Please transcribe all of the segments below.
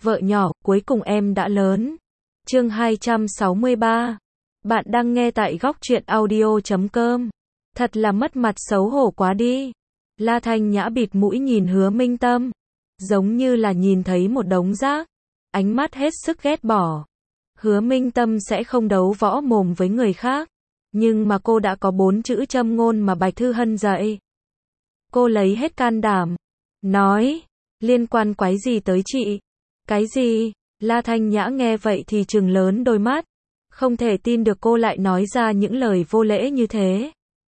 vợ nhỏ, cuối cùng em đã lớn. Chương 263. Bạn đang nghe tại góc truyện audio.com. Thật là mất mặt xấu hổ quá đi. La Thanh Nhã bịt mũi nhìn Hứa Minh Tâm, giống như là nhìn thấy một đống rác, ánh mắt hết sức ghét bỏ. Hứa Minh Tâm sẽ không đấu võ mồm với người khác, nhưng mà cô đã có 4 chữ châm ngôn mà Bạch Thư Hân dạy. Cô lấy hết can đảm, nói, liên quan quái gì tới chị? Cái gì? La Thanh Nhã nghe vậy thì trừng lớn đôi mắt, không thể tin được cô lại nói ra những lời vô lễ như thế.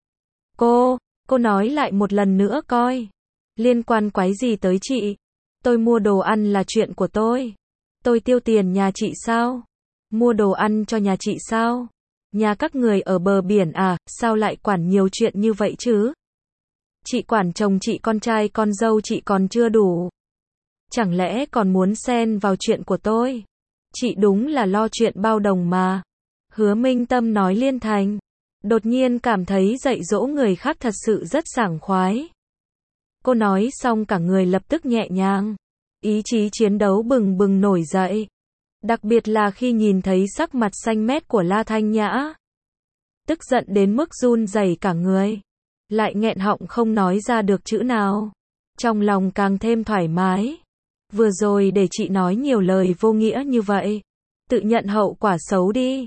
Cô nói lại một lần nữa coi. Liên quan quái gì tới chị? Tôi mua đồ ăn là chuyện của tôi. Tôi tiêu tiền nhà chị sao? Mua đồ ăn cho nhà chị sao? Nhà các người ở bờ biển à, sao lại quản nhiều chuyện như vậy chứ? Chị quản chồng chị, con trai con dâu chị còn chưa đủ. Chẳng lẽ còn muốn xen vào chuyện của tôi? Chị đúng là lo chuyện bao đồng mà. Hứa Minh Tâm nói liên thành, đột nhiên cảm thấy dạy dỗ người khác thật sự rất sảng khoái. Cô nói xong cả người lập tức nhẹ nhàng, ý chí chiến đấu bừng bừng nổi dậy. Đặc biệt là khi nhìn thấy sắc mặt xanh mét của La Thanh Nhã, tức giận đến mức run rẩy cả người, lại nghẹn họng không nói ra được chữ nào. Trong lòng càng thêm thoải mái. Vừa rồi để chị nói nhiều lời vô nghĩa như vậy, tự nhận hậu quả xấu đi.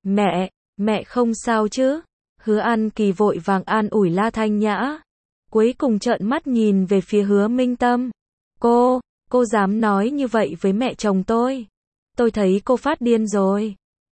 Mẹ không sao chứ? Hứa An Kỳ vội vàng an ủi La Thanh Nhã, cuối cùng trợn mắt nhìn về phía Hứa Minh Tâm. Cô dám nói như vậy với mẹ chồng tôi? Tôi thấy cô phát điên rồi.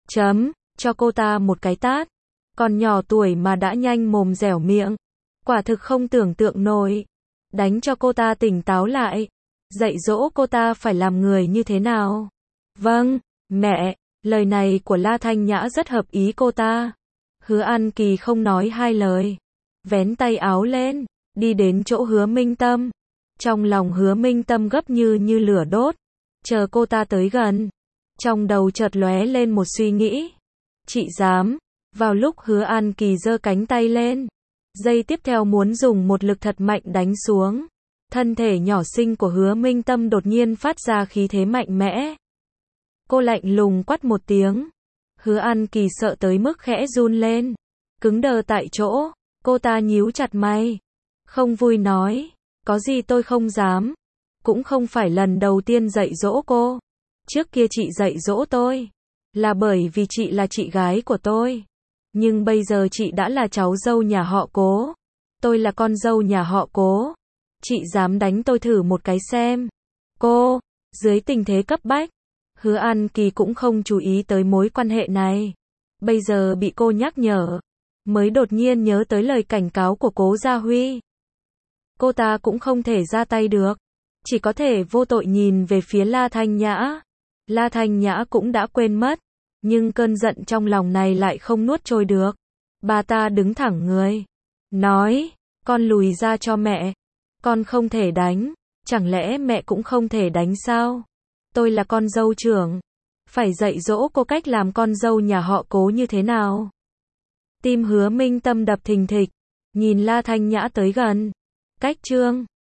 Cho cô ta một cái tát. Còn nhỏ tuổi mà đã nhanh mồm dẻo miệng. Quả thực không tưởng tượng nổi. Đánh cho cô ta tỉnh táo lại. Dạy dỗ cô ta phải làm người như thế nào. Vâng, mẹ. Lời này của La Thanh Nhã rất hợp ý cô ta. Hứa An Kỳ không nói hai lời, vén tay áo lên, đi đến chỗ Hứa Minh Tâm. Trong lòng Hứa Minh Tâm gấp như lửa đốt, chờ cô ta tới gần. Trong đầu chợt lóe lên một suy nghĩ. Chị dám? Vào lúc Hứa An Kỳ giơ cánh tay lên, giây tiếp theo muốn dùng một lực thật mạnh đánh xuống. Thân thể nhỏ xinh của Hứa Minh Tâm đột nhiên phát ra khí thế mạnh mẽ. Cô lạnh lùng quát một tiếng. Hứa An Kỳ sợ tới mức khẽ run lên, cứng đờ tại chỗ. Cô ta nhíu chặt mày, không vui nói, có gì tôi không dám. Cũng không phải lần đầu tiên dạy dỗ cô. Trước kia chị dạy dỗ tôi là bởi vì chị là chị gái của tôi. Nhưng bây giờ chị đã là cháu dâu nhà họ Cố. Tôi là con dâu nhà họ Cố. Chị dám đánh tôi thử một cái xem. Dưới tình thế cấp bách, Hứa An Kỳ cũng không chú ý tới mối quan hệ này. Bây giờ bị cô nhắc nhở, mới đột nhiên nhớ tới lời cảnh cáo của Cố Gia Huy. Cô ta cũng không thể ra tay được, chỉ có thể vô tội nhìn về phía La Thanh Nhã. La Thanh Nhã cũng đã quên mất, nhưng cơn giận trong lòng này lại không nuốt trôi được. Bà ta đứng thẳng người, nói, con lùi ra cho mẹ. Con không thể đánh, chẳng lẽ mẹ cũng không thể đánh sao? Tôi là con dâu trưởng, phải dạy dỗ cô cách làm con dâu nhà họ Cố như thế nào. Tim Hứa Minh Tâm đập thình thịch, nhìn La Thanh Nhã tới gần. Cách trương,